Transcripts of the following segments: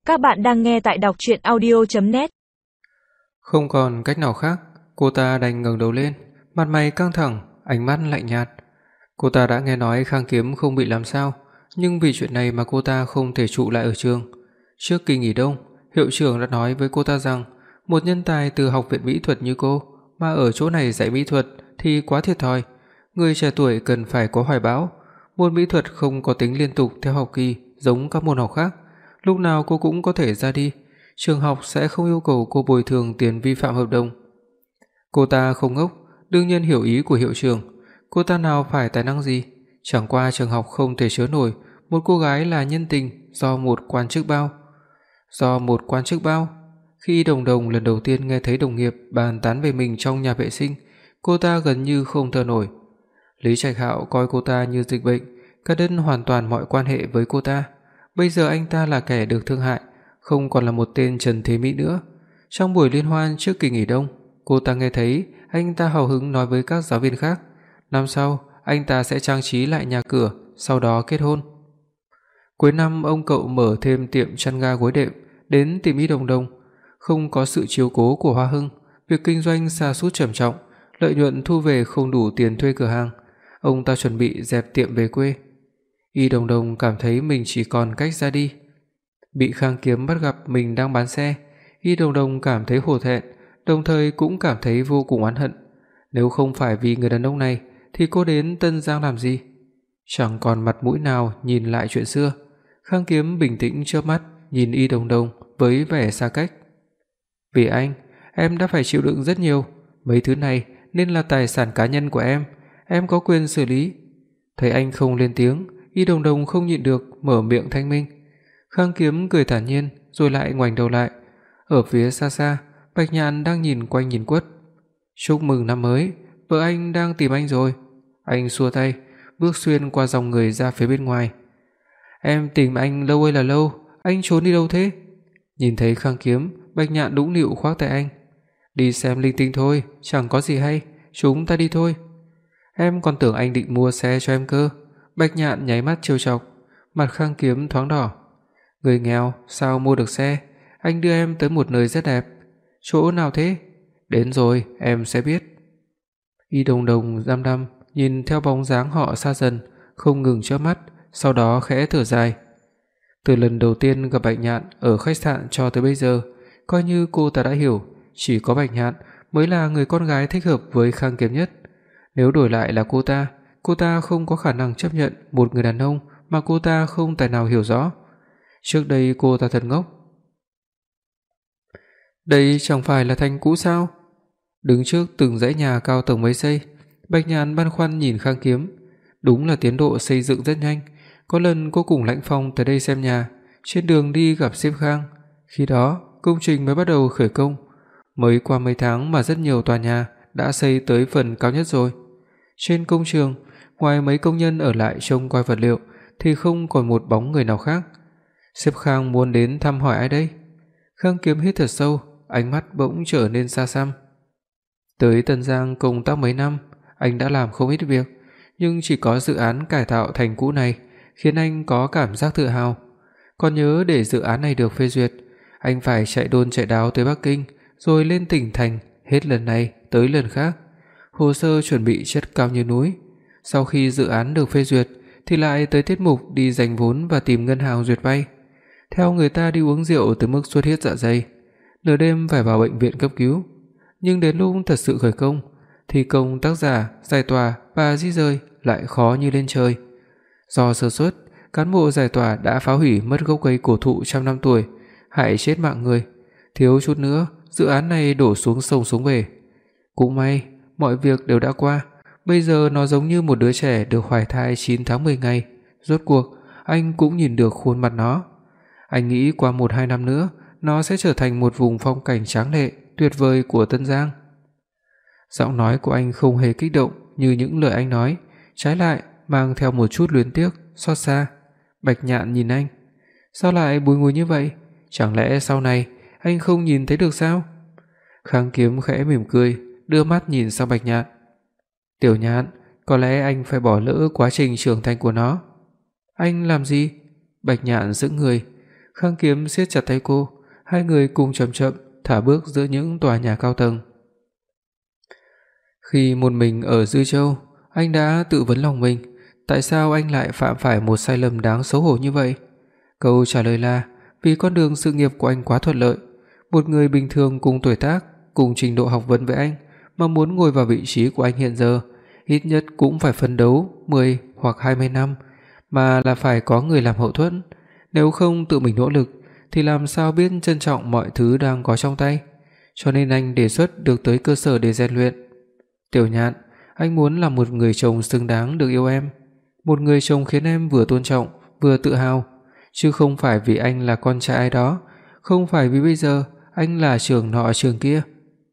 Các bạn đang nghe tại đọc truyện audio.net. Không còn cách nào khác, cô ta đành ngẩng đầu lên, mặt mày căng thẳng, ánh mắt lạnh nhạt. Cô ta đã nghe nói Khang Kiếm không bị làm sao, nhưng vì chuyện này mà cô ta không thể trụ lại ở trường. Trước kỳ nghỉ đông, hiệu trưởng đã nói với cô ta rằng một nhân tài từ học viện mỹ thuật như cô mà ở chỗ này dạy mỹ thuật thì quá thiệt thòi. Người trẻ tuổi cần phải có hoài bão. Môn mỹ thuật không có tính liên tục theo học kỳ giống các môn học khác, lúc nào cô cũng có thể ra đi. Trường học sẽ không yêu cầu cô bồi thường tiền vi phạm hợp đồng. Cô ta không ngốc, đương nhiên hiểu ý của hiệu trưởng. Cô ta nào phải tài năng gì, chẳng qua trường học không thể chứa nổi một cô gái là nhân tình do một quan chức bao. Khi Đồng Đồng lần đầu tiên nghe thấy đồng nghiệp bàn tán về mình trong nhà vệ sinh, cô ta gần như không thở nổi. Lý Trạch Hạo coi cô ta như dịch bệnh, cắt đứt hoàn toàn mọi quan hệ với cô ta. Bây giờ anh ta là kẻ được thương hại, không còn là một tên Trần Thế Mỹ nữa. Trong buổi liên hoan trước kỳ nghỉ đông, cô ta nghe thấy anh ta hào hứng nói với các giáo viên khác, năm sau anh ta sẽ trang trí lại nhà cửa, sau đó kết hôn. Cuối năm ông cậu mở thêm tiệm chăn ga gối đệm, đến tìm Y Đồng Đồng. Không có sự chiếu cố của Hoa Hưng, việc kinh doanh sa sút trầm trọng, lợi nhuận thu về không đủ tiền thuê cửa hàng. Ông ta chuẩn bị dẹp tiệm về quê. Y Đồng Đồng cảm thấy mình chỉ còn cách ra đi. Bị Khang Kiếm bắt gặp mình đang bán xe, Y Đồng Đồng cảm thấy hổ thẹn, đồng thời cũng cảm thấy vô cùng oán hận. Nếu không phải vì người đàn ông này thì cô đến Tân Giang làm gì? Chẳng còn mặt mũi nào nhìn lại chuyện xưa. Khang Kiếm bình tĩnh chớp mắt nhìn Y Đồng Đồng với vẻ xa cách. "Vì anh, em đã phải chịu đựng rất nhiều, mấy thứ này nên là tài sản cá nhân của em có quyền xử lý." Thấy anh không lên tiếng, Y Đồng Đồng không nhịn được mở miệng thanh minh. Khang Kiếm cười thản nhiên rồi lại ngoảnh đầu lại. Ở phía xa xa, Bạch Nhạn đang nhìn quanh nhìn quất. "Chúc mừng năm mới, vợ anh đang tìm anh rồi." Anh xua tay, bước xuyên qua dòng người ra phía bên ngoài. "Em tìm anh lâu ơi là lâu, anh trốn đi đâu thế?" Nhìn thấy Khang Kiếm, Bạch Nhạn nũng nịu khoác tay anh. "Đi xem linh tinh thôi, chẳng có gì hay, chúng ta đi thôi." "Em còn tưởng anh định mua xe cho em cơ." Bạch Nhạn nháy mắt trêu chọc, mặt Khang Kiếm thoáng đỏ. "Người nghèo sao mua được xe, anh đưa em tới một nơi rất đẹp." "Chỗ nào thế?" "Đến rồi em sẽ biết." Y Đồng Đồng đăm đăm nhìn theo bóng dáng họ xa dần, không ngừng chớp mắt, sau đó khẽ thở dài. Từ lần đầu tiên gặp Bạch Nhạn ở khách sạn cho tới bây giờ, coi như cô ta đã hiểu, chỉ có Bạch Nhạn mới là người con gái thích hợp với Khang Kiếm nhất. Nếu đổi lại là cô ta không có khả năng chấp nhận một người đàn ông mà cô ta không tài nào hiểu rõ. Trước đây cô ta thật ngốc. Đây chẳng phải là thành cũ sao? Đứng trước từng dãy nhà cao tầng mấy xây, Bạch Nhàn băn khoăn nhìn Khang Kiếm. Đúng là tiến độ xây dựng rất nhanh. Có lần cô cùng Lãnh Phong tới đây xem nhà, trên đường đi gặp sếp Khang. Khi đó, công trình mới bắt đầu khởi công. Mới qua mấy tháng mà rất nhiều tòa nhà đã xây tới phần cao nhất rồi. Trên công trường, ngoài mấy công nhân ở lại trông coi vật liệu thì không còn một bóng người nào khác. Sếp Khang muốn đến thăm hỏi ai đây? Khang Kiếm hít thật sâu, ánh mắt bỗng trở nên xa xăm. Tới Tân Giang công tác mấy năm, anh đã làm không ít việc, nhưng chỉ có dự án cải tạo thành cũ này khiến anh có cảm giác tự hào. Còn nhớ để dự án này được phê duyệt, anh phải chạy đôn chạy đáo tới Bắc Kinh, rồi lên tỉnh thành, hết lần này tới lần khác. Hồ sơ chuẩn bị chất cao như núi. Sau khi dự án được phê duyệt thì lại tới tiết mục đi giành vốn và tìm ngân hàng duyệt vay. Theo người ta đi uống rượu tới mức xuất huyết dạ dày, nửa đêm phải vào bệnh viện cấp cứu. Nhưng đến lúc thật sự khởi công, thi công tác giả, giải tỏa và di rời lại khó như lên trời. Do sơ suất, cán bộ giải tỏa đã phá hủy mất gốc cây cổ thụ trăm năm tuổi, hại chết mạng người. Thiếu chút nữa, dự án này đổ xuống sông xuống bể. Cũng may, mọi việc đều đã qua. Bây giờ nó giống như một đứa trẻ được hoài thai 9 tháng 10 ngày. Rốt cuộc, anh cũng nhìn được khuôn mặt nó. Anh nghĩ qua 1-2 năm nữa, nó sẽ trở thành một vùng phong cảnh tráng lệ, tuyệt vời của Tân Giang. Giọng nói của anh không hề kích động như những lời anh nói, trái lại mang theo một chút luyến tiếc, xót xa. Bạch Nhạn nhìn anh, sao lại bùi ngùi như vậy? Chẳng lẽ sau này anh không nhìn thấy được sao? Khang Kiếm khẽ mỉm cười, đưa mắt nhìn sang Bạch Nhạn. "Tiểu Nhạn, có lẽ anh phải bỏ lỡ quá trình trưởng thành của nó." "Anh làm gì?" Bạch Nhạn sững người. Khang Kiếm siết chặt tay cô, hai người cùng chậm chậm thả bước giữa những tòa nhà cao tầng. Khi một mình ở Dư Châu, anh đã tự vấn lòng mình, tại sao anh lại phạm phải một sai lầm đáng xấu hổ như vậy? Câu trả lời là vì con đường sự nghiệp của anh quá thuận lợi. Một người bình thường cùng tuổi tác, cùng trình độ học vấn với anh mà muốn ngồi vào vị trí của anh hiện giờ, ít nhất cũng phải phấn đấu 10 hoặc 20 năm, mà là phải có người làm hậu thuẫn. Nếu không tự mình nỗ lực thì làm sao biết trân trọng mọi thứ đang có trong tay. Cho nên anh đề xuất được tới cơ sở để rèn luyện. Tiểu Nhạn, anh muốn là một người chồng xứng đáng được yêu em, một người chồng khiến em vừa tôn trọng, vừa tự hào, chứ không phải vì anh là con trai ai đó, không phải vì bây giờ anh là trưởng nọ trưởng kia.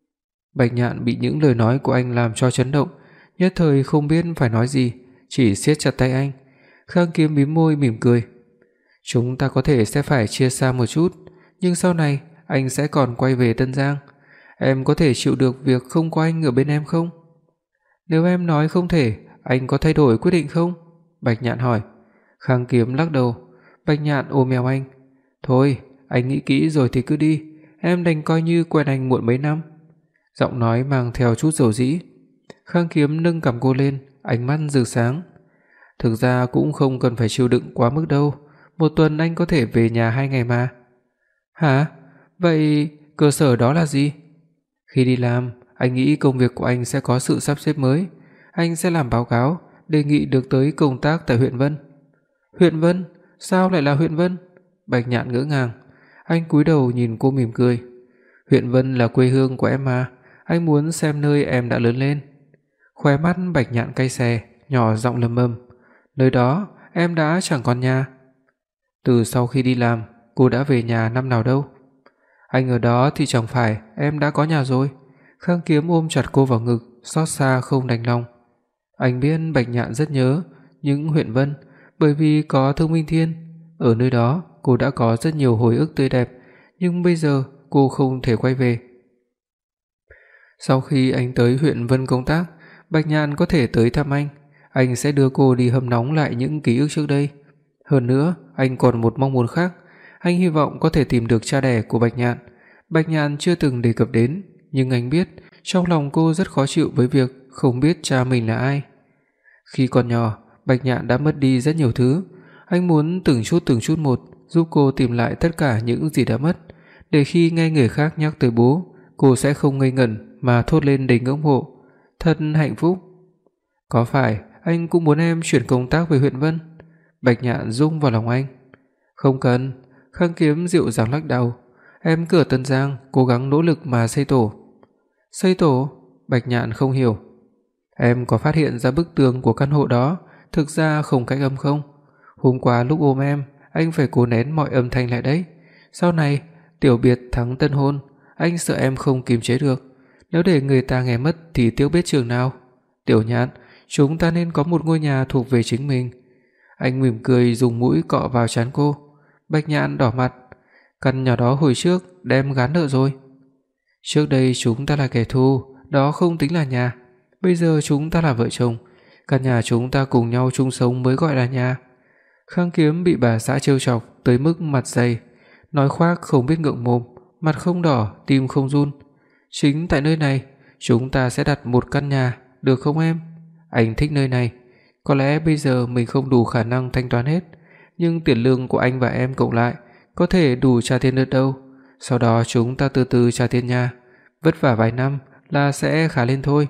Bạch Nhạn bị những lời nói của anh làm cho chấn động, nhất thời không biết phải nói gì, chỉ siết chặt tay anh. Khang Kiếm mím môi mỉm cười. Chúng ta có thể sẽ phải chia xa một chút, nhưng sau này anh sẽ còn quay về Tân Giang. Em có thể chịu được việc không có anh ở bên em không? Nếu em nói không thể, anh có thay đổi quyết định không? Bạch Nhạn hỏi. Khang Kiếm lắc đầu. Bạch Nhạn ôm eo anh. Thôi, anh nghĩ kỹ rồi thì cứ đi, em đành coi như quen anh muộn mấy năm. Giọng nói mang theo chút dầu dĩ. Khang Kiếm nâng cằm cô lên, ánh mắt rực sáng. Thực ra cũng không cần phải chịu đựng quá mức đâu, một tuần anh có thể về nhà 2 ngày mà. Hả? Vậy cơ sở đó là gì? Khi đi làm, anh nghĩ công việc của anh sẽ có sự sắp xếp mới. Anh sẽ làm báo cáo, đề nghị được tới công tác tại huyện Vân. Huyện Vân? Sao lại là huyện Vân? Bạch Nhạn ngỡ ngàng. Anh cúi đầu nhìn cô mỉm cười. Huyện Vân là quê hương của em mà, anh muốn xem nơi em đã lớn lên. Khóe mắt Bạch Nhạn cay xè, nhỏ giọng lầm bầm. Nơi đó em đã chẳng còn nhà. Từ sau khi đi làm, cô đã về nhà năm nào đâu? Anh ở đó thì chẳng phải em đã có nhà rồi. Khang Kiếm ôm chặt cô vào ngực, xót xa không đành lòng. Anh biết Bạch Nhạn rất nhớ những huyện Vân, bởi vì có Thương Minh Thiên. Ở nơi đó cô đã có rất nhiều hồi ức tươi đẹp, nhưng bây giờ cô không thể quay về. Sau khi anh tới huyện Vân công tác, Bạch Nhạn có thể tới thăm anh sẽ đưa cô đi hâm nóng lại những ký ức trước đây. Hơn nữa, anh còn một mong muốn khác, anh hy vọng có thể tìm được cha đẻ của Bạch Nhạn. Bạch Nhạn chưa từng đề cập đến, nhưng anh biết trong lòng cô rất khó chịu với việc không biết cha mình là ai. Khi còn nhỏ, Bạch Nhạn đã mất đi rất nhiều thứ, anh muốn từng chút một giúp cô tìm lại tất cả những gì đã mất, để khi nghe người khác nhắc tới bố, cô sẽ không ngây ngẩn mà thốt lên đầy ngưỡng mộ. Thật hạnh phúc. Có phải anh cũng muốn em chuyển công tác về huyện Vân? Bạch Nhạn rung vào lòng anh. Không cần. Khang Kiếm dịu dàng lắc đầu. Em cứ ở Tân Giang cố gắng nỗ lực mà xây tổ. Xây tổ? Bạch Nhạn không hiểu. Em có phát hiện ra bức tường của căn hộ đó thực ra không cách âm không? Hôm qua lúc ôm em, anh phải cố nén mọi âm thanh lại đấy. Sau này tiểu biệt thắng tân hôn, anh sợ em không kiềm chế được. Nếu để người ta nghe mất thì tiếc biết chừng nào. Tiểu Nhạn, chúng ta nên có một ngôi nhà thuộc về chính mình. Anh mỉm cười dùng mũi cọ vào trán cô. Bạch Nhạn đỏ mặt. Căn nhà đó hồi trước đem gán nợ rồi. Trước đây chúng ta là kẻ thù, đó không tính là nhà. Bây giờ chúng ta là vợ chồng, căn nhà chúng ta cùng nhau chung sống mới gọi là nhà. Khang Kiếm bị bà xã trêu chọc tới mức mặt dày, nói khoác không biết ngượng mồm, mặt không đỏ, tim không run. Chính tại nơi này, chúng ta sẽ đặt một căn nhà, được không em? Anh thích nơi này. Có lẽ bây giờ mình không đủ khả năng thanh toán hết, nhưng tiền lương của anh và em cộng lại có thể đủ trả tiền được đâu. Sau đó chúng ta từ từ trả tiền nhà, vất vả vài năm là sẽ khá lên thôi.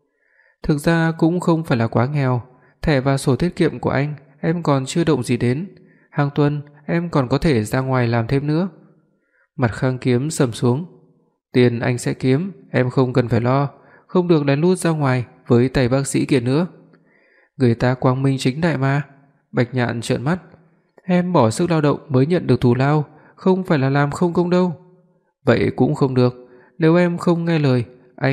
Thực ra cũng không phải là quá nghèo, thẻ và sổ tiết kiệm của anh em còn chưa động gì đến, hàng tuần em còn có thể ra ngoài làm thêm nữa. Mặt Khang Kiếm sầm xuống. Tiền anh sẽ kiếm, em không cần phải lo, không được lén lút ra ngoài với tay bác sĩ kia nữa. Người ta quang minh chính đại mà. Bạch Nhạn trợn mắt. Em bỏ sức lao động mới nhận được thù lao, không phải là làm không công đâu. Vậy cũng không được, nếu em không nghe lời,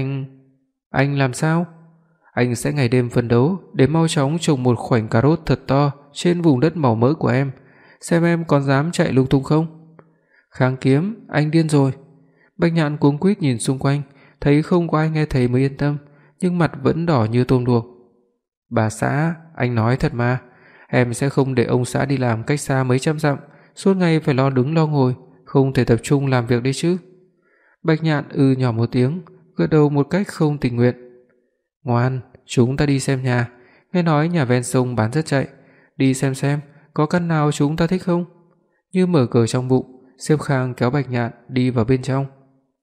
anh làm sao? Anh sẽ ngày đêm phấn đấu để mau chóng trồng một khoảnh cà rốt thật to trên vùng đất màu mỡ của em, xem em còn dám chạy lung tung không. Khang Kiếm, anh điên rồi. Bạch Nhạn cuống quýt nhìn xung quanh, thấy không có ai nghe thấy mới yên tâm, nhưng mặt vẫn đỏ như tôm luộc. Bà xã, anh nói thật mà, em sẽ không để ông xã đi làm cách xa mấy trăm dặm, suốt ngày phải lo đứng lo ngồi, không thể tập trung làm việc đấy chứ. Bạch Nhạn nhỏ một tiếng, gật đầu một cách không tình nguyện. Ngoan, chúng ta đi xem nhà, nghe nói nhà ven sông bán rất chạy, đi xem có căn nào chúng ta thích không? Như mở cờ trong bụng, Diệp Khang kéo Bạch Nhạn đi vào bên trong.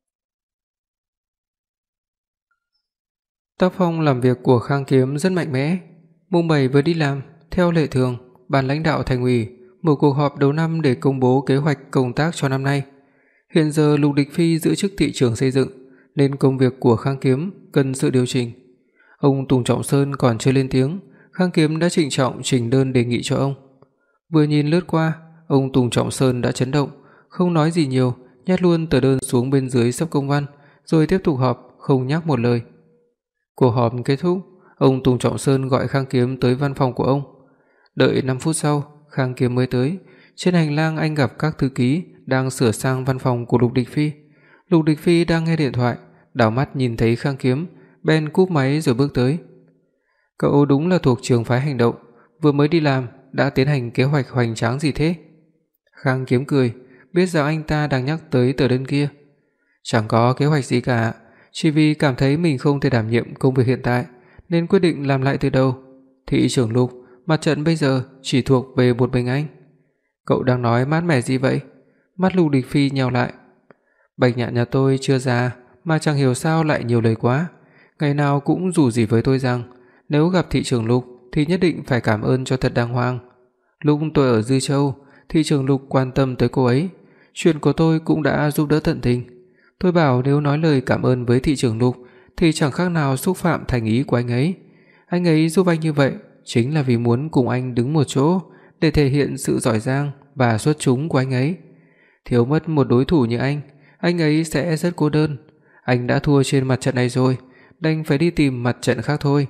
Tác phong làm việc của Khang Kiếm rất mạnh mẽ. Mùng 7 vừa đi làm, theo lệ thường, ban lãnh đạo thành ủy mở cuộc họp đầu năm để công bố kế hoạch công tác cho năm nay. Hiện giờ Lục Địch Phi giữ chức thị trưởng xây dựng, nên công việc của Khang Kiếm cần sự điều chỉnh. Ông Tùng Trọng Sơn còn chưa lên tiếng, Khang Kiếm đã trịnh trọng trình đơn đề nghị cho ông. Vừa nhìn lướt qua, ông Tùng Trọng Sơn đã chấn động, không nói gì nhiều, nhét luôn tờ đơn xuống bên dưới xấp công văn, rồi tiếp tục họp, không nhắc một lời. Cuộc họp kết thúc, ông Tùng Trọng Sơn gọi Khang Kiếm tới văn phòng của ông. Đợi 5 phút sau, Khang Kiếm mới tới. Trên hành lang anh gặp các thư ký đang sửa sang văn phòng của Lục Địch Phi. Lục Địch Phi đang nghe điện thoại, đảo mắt nhìn thấy Khang Kiếm, bèn cúp máy rồi bước tới. Cậu đúng là thuộc trường phái hành động, vừa mới đi làm đã tiến hành kế hoạch hoành tráng gì thế? Khang Kiếm cười, biết rằng anh ta đang nhắc tới tờ đơn kia. Chẳng có kế hoạch gì cả, chỉ vì cảm thấy mình không thể đảm nhiệm công việc hiện tại nên quyết định làm lại từ đầu. Thị trưởng Lục, mặt trận bây giờ chỉ thuộc về một mình anh. Cậu đang nói mát mẻ gì vậy? Mắt Lục Địch Phi nheo lại. Bạch Nhạn nhà tôi chưa già mà chẳng hiểu sao lại nhiều lời quá, ngày nào cũng rủ rỉ với tôi rằng nếu gặp thị trưởng Lục thì nhất định phải cảm ơn cho thật đàng hoàng. Lúc tôi ở Dư Châu, thị trưởng Lục quan tâm tới cô ấy, chuyện của tôi cũng đã giúp đỡ tận tình. Tôi bảo nếu nói lời cảm ơn với thị trưởng Lục thì chẳng khác nào xúc phạm thành ý của anh ấy. Anh ấy giúp anh như vậy chính là vì muốn cùng anh đứng một chỗ để thể hiện sự giỏi giang và xuất chúng của anh ấy. Thiếu mất một đối thủ như anh ấy sẽ rất cô đơn. Anh đã thua trên mặt trận này rồi, đành phải đi tìm mặt trận khác thôi.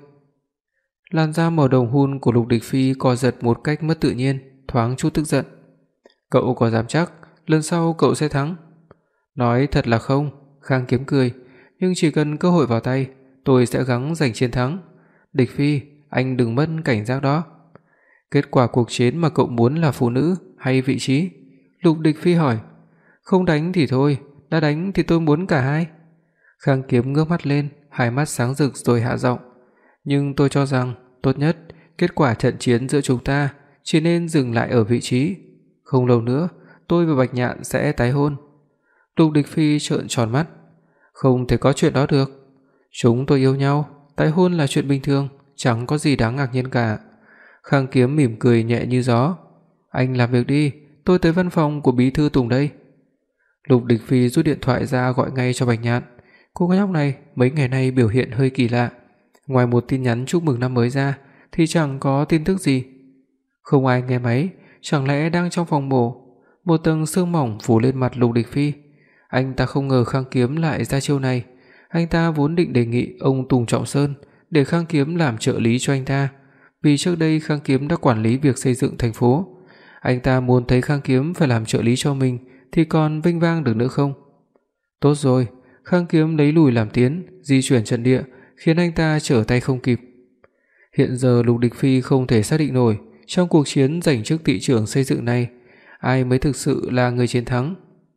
Làn da màu đồng hun của Lục Địch Phi co giật một cách mất tự nhiên, thoáng chút tức giận. Cậu có dám chắc lần sau cậu sẽ thắng? Nói thật là không, Khang Kiếm cười, nhưng chỉ cần cơ hội vào tay, tôi sẽ gắng giành chiến thắng. Địch Phi, anh đừng mất cảnh giác đó. Kết quả cuộc chiến mà cậu muốn là phụ nữ hay vị trí? Lục Địch Phi hỏi. Không đánh thì thôi, đã đánh thì tôi muốn cả hai. Khang Kiếm ngước mắt lên, hai mắt sáng rực rồi hạ giọng. Nhưng tôi cho rằng tốt nhất kết quả trận chiến giữa chúng ta chỉ nên dừng lại ở vị trí. Không lâu nữa, tôi và Bạch Nhạn sẽ tái hôn. Lục Địch Phi trợn tròn mắt. Không thể có chuyện đó được. Chúng tôi yêu nhau, tái hôn là chuyện bình thường, chẳng có gì đáng ngạc nhiên cả. Khang Kiếm mỉm cười nhẹ như gió. Anh làm việc đi, tôi tới văn phòng của bí thư Tùng đây. Lục Địch Phi rút điện thoại ra gọi ngay cho Bạch Nhạn. Cô nhóc này mấy ngày nay biểu hiện hơi kỳ lạ. Ngoài một tin nhắn chúc mừng năm mới ra thì chẳng có tin tức gì. Không ai nghe máy, chẳng lẽ đang trong phòng mổ? Một tầng sương mỏng phủ lên mặt Lục Địch Phi. Anh ta không ngờ Khang Kiếm lại ra chiêu này. Anh ta vốn định đề nghị ông Tùng Trọng Sơn để Khang Kiếm làm trợ lý cho anh ta, vì trước đây Khang Kiếm đã quản lý việc xây dựng thành phố. Anh ta muốn thấy Khang Kiếm phải làm trợ lý cho mình thì còn vinh vang được nữa không? Tốt rồi, Khang Kiếm lấy lùi làm tiến, di chuyển trận địa, khiến anh ta trở tay không kịp. Hiện giờ Lục Địch Phi không thể xác định nổi trong cuộc chiến giành chức thị trưởng xây dựng này, ai mới thực sự là người chiến thắng.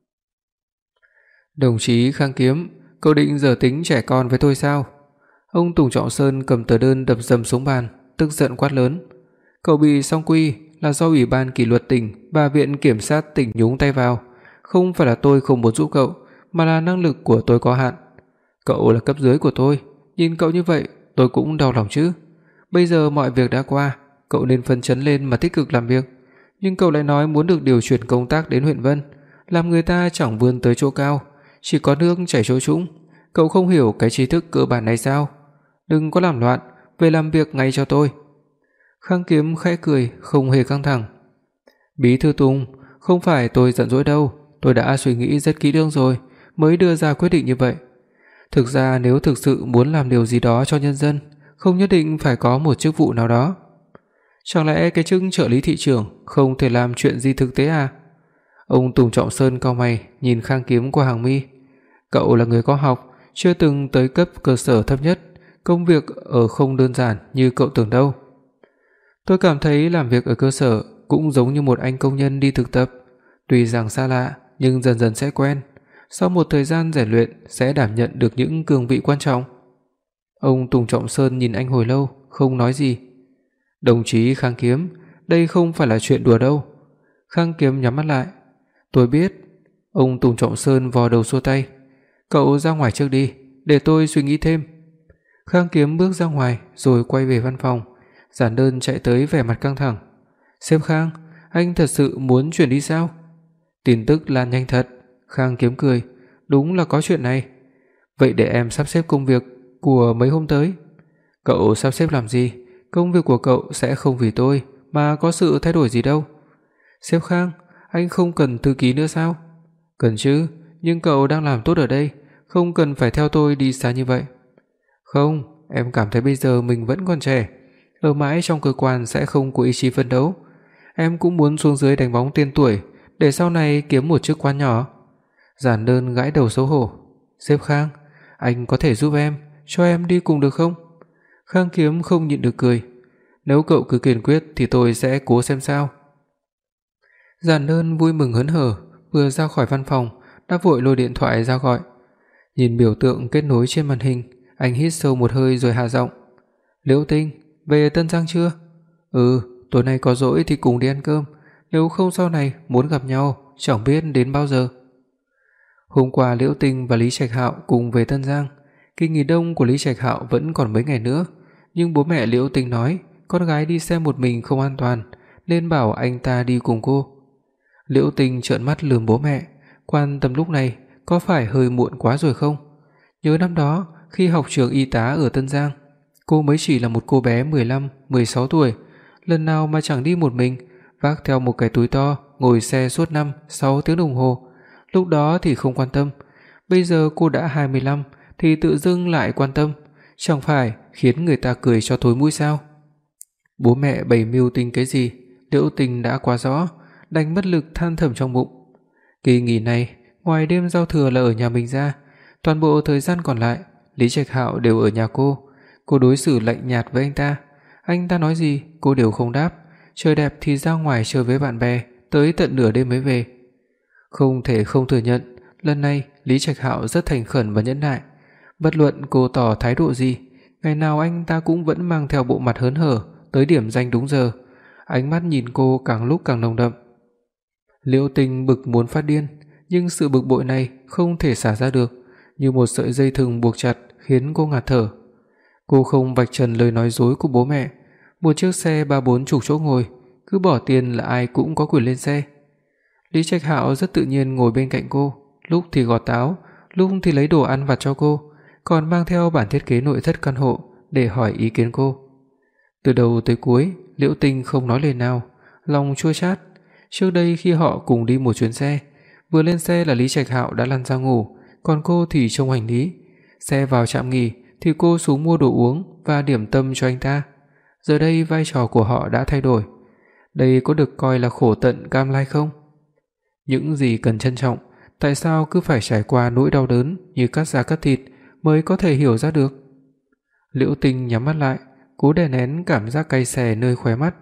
Đồng chí Khang Kiếm, cậu định giở tính trẻ con với tôi sao? Ông Tùng Trọng Sơn cầm tờ đơn đập dầm xuống bàn, tức giận quát lớn. Cậu bị song quy là do Ủy ban kỷ luật tỉnh và Viện Kiểm sát tỉnh nhúng tay vào, không phải là tôi không muốn giúp cậu, mà là năng lực của tôi có hạn. Cậu là cấp dưới của tôi, nhìn cậu như vậy tôi cũng đau lòng chứ. Bây giờ mọi việc đã qua, cậu nên phấn chấn lên mà tích cực làm việc. Nhưng cậu lại nói muốn được điều chuyển công tác đến huyện Vân, làm người ta chẳng vươn tới chỗ cao, chỉ có nước chảy chỗ trũng. Cậu không hiểu cái tri thức cơ bản này sao? Đừng có làm loạn, về làm việc ngay cho tôi. Khang Kiếm khẽ cười, không hề căng thẳng. Bí thư Tùng, không phải tôi giận dỗi đâu, tôi đã suy nghĩ rất kỹ lưỡng rồi mới đưa ra quyết định như vậy. Thực ra nếu thực sự muốn làm điều gì đó cho nhân dân, không nhất định phải có một chức vụ nào đó. Chẳng lẽ cái chức trợ lý thị trưởng không thể làm chuyện gì thực tế à? Ông Tùng Trọng Sơn cau mày, nhìn Khang Kiếm qua hàng mi. Cậu là người có học, chưa từng tới cấp cơ sở thấp nhất, công việc ở không đơn giản như cậu tưởng đâu. Tôi cảm thấy làm việc ở cơ sở cũng giống như một anh công nhân đi thực tập. Tuy rằng xa lạ, nhưng dần dần sẽ quen, sau một thời gian rèn luyện sẽ đảm nhận được những cương vị quan trọng. Ông Tùng Trọng Sơn nhìn anh hồi lâu, không nói gì. Đồng chí Khang Kiếm, đây không phải là chuyện đùa đâu. Khang Kiếm nhắm mắt lại. Tôi biết. Ông Tùng Trọng Sơn vò đầu xua tay. Cậu ra ngoài trước đi, để tôi suy nghĩ thêm. Khang Kiếm bước ra ngoài rồi quay về văn phòng. Giản Đơn chạy tới vẻ mặt căng thẳng. Sếp Khang, anh thật sự muốn chuyển đi sao? Tin tức lan nhanh thật. Khang Kiếm cười. Đúng là có chuyện này. Vậy để em sắp xếp công việc của mấy hôm tới. Cậu sắp xếp làm gì? Công việc của cậu sẽ không vì tôi mà có sự thay đổi gì đâu. Sếp Khang, anh không cần thư ký nữa sao? Cần chứ, nhưng cậu đang làm tốt ở đây, không cần phải theo tôi đi xa như vậy. Không, em cảm thấy bây giờ mình vẫn còn trẻ, ở mãi trong cơ quan sẽ không có ý chí phấn đấu. Em cũng muốn xuống dưới đánh bóng tên tuổi để sau này kiếm một chức quan nhỏ. Giản Đơn gãi đầu xấu hổ. Sếp Khang, anh có thể giúp em, cho em đi cùng được không? Khang Kiếm không nhịn được cười. Nếu cậu cứ kiên quyết thì tôi sẽ cố xem sao. Giản Đơn vui mừng hớn hở, vừa ra khỏi văn phòng đã vội lôi điện thoại ra gọi. Nhìn biểu tượng kết nối trên màn hình, anh hít sâu một hơi rồi hạ giọng. Liễu Tinh, về Tân Giang chưa? Ừ, tối nay có rỗi thì cùng đi ăn cơm, nếu không sau này muốn gặp nhau chẳng biết đến bao giờ. Hôm qua Liễu Tinh và Lý Trạch Hạo cùng về Tân Giang. Kỳ nghỉ đông của Lý Trạch Hạo vẫn còn mấy ngày nữa, nhưng bố mẹ Liễu Tinh nói con gái đi xe một mình không an toàn, nên bảo anh ta đi cùng cô. Liễu Tinh trợn mắt lườm bố mẹ, quan tâm lúc này có phải hơi muộn quá rồi không? Nhớ năm đó khi học trường y tá ở Tân Giang, cô mới chỉ là một cô bé 15, 16 tuổi, lần nào mà chẳng đi một mình, vác theo một cái túi to, ngồi xe suốt 5, 6 tiếng đồng hồ. Lúc đó thì không quan tâm, bây giờ cô đã 25 thì tự dưng lại quan tâm, chẳng phải khiến người ta cười cho thối mũi sao? Bố mẹ bày mưu tính cái gì, Liễu Tinh đã quá rõ, đành bất lực than thầm trong bụng. Kỳ nghỉ này, ngoài đêm giao thừa là ở nhà mình ra, toàn bộ thời gian còn lại, Lý Trạch Hạo đều ở nhà cô. Cô đối xử lạnh nhạt với anh ta nói gì cô đều không đáp, trời đẹp thì ra ngoài chơi với bạn bè, tới tận nửa đêm mới về. Không thể không thừa nhận, lần này Lý Trạch Hạo rất thành khẩn và nhẫn nại. Bất luận cô tỏ thái độ gì, ngày nào anh ta cũng vẫn mang theo bộ mặt hớn hở tới điểm danh đúng giờ, ánh mắt nhìn cô càng lúc càng nồng đậm. Liễu Tinh bực muốn phát điên, nhưng sự bực bội này không thể xả ra được, như một sợi dây thừng buộc chặt khiến cô ngạt thở. Cô không vạch trần lời nói dối của bố mẹ, một chiếc xe 3-4 chục chỗ ngồi, cứ bỏ tiền là ai cũng có quyền lên xe. Lý Trạch Hạo rất tự nhiên ngồi bên cạnh cô, lúc thì gọt táo, lúc thì lấy đồ ăn vặt cho cô, còn mang theo bản thiết kế nội thất căn hộ để hỏi ý kiến cô. Từ đầu tới cuối, Liễu Tinh không nói lời nào, lòng chua chát. Trước đây khi họ cùng đi một chuyến xe, vừa lên xe là Lý Trạch Hạo đã lăn ra ngủ, còn cô thì trông hành lý. Xe vào trạm nghỉ thì cô xuống mua đồ uống và điểm tâm cho anh ta. Giờ đây vai trò của họ đã thay đổi. Đây có được coi là khổ tận cam lai không? Những gì cần trân trọng, tại sao cứ phải trải qua nỗi đau đớn như cắt da cắt thịt mới có thể hiểu ra được? Liễu Tinh nhắm mắt lại, cố đè nén cảm giác cay xè nơi khóe mắt.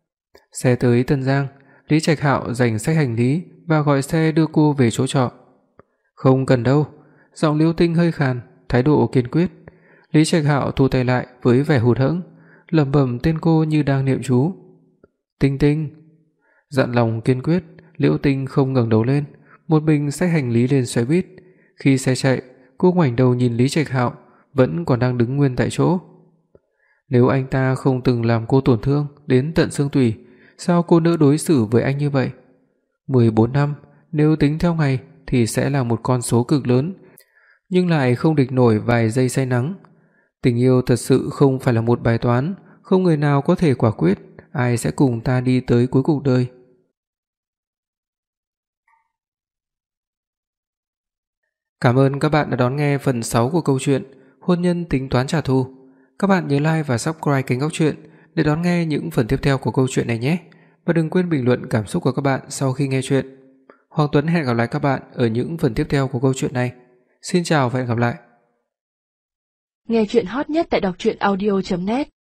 Xe tới Tân Giang, Lý Trạch Hạo giành xách hành lý và gọi xe đưa cô về chỗ trọ. "Không cần đâu." Giọng Liễu Tinh hơi khàn, thái độ kiên quyết. Lý Trạch Hạo thu tay lại với vẻ hụt hẫng, lẩm bẩm tên cô như đang niệm chú. "Tinh Tinh." Dặn lòng kiên quyết, Liễu Tinh không ngẩng đầu lên, một mình xách hành lý lên xe buýt. Khi xe chạy, cô ngoảnh đầu nhìn Lý Trạch Hạo vẫn còn đang đứng nguyên tại chỗ. Nếu anh ta không từng làm cô tổn thương đến tận xương tủy, sao cô nỡ đối xử với anh như vậy? 14 năm, nếu tính theo ngày thì sẽ là một con số cực lớn, nhưng lại không địch nổi vài giây say nắng. Tình yêu thật sự không phải là một bài toán, không người nào có thể quả quyết ai sẽ cùng ta đi tới cuối cuộc đời. Cảm ơn các bạn đã đón nghe phần 6 của câu chuyện Hôn nhân tính toán trả thù. Các bạn nhớ like và subscribe kênh Góc Truyện để đón nghe những phần tiếp theo của câu chuyện này nhé. Và đừng quên bình luận cảm xúc của các bạn sau khi nghe chuyện. Hoàng Tuấn hẹn gặp lại các bạn ở những phần tiếp theo của câu chuyện này. Xin chào và hẹn gặp lại. Nghe truyện hot nhất tại đọc truyện audio.net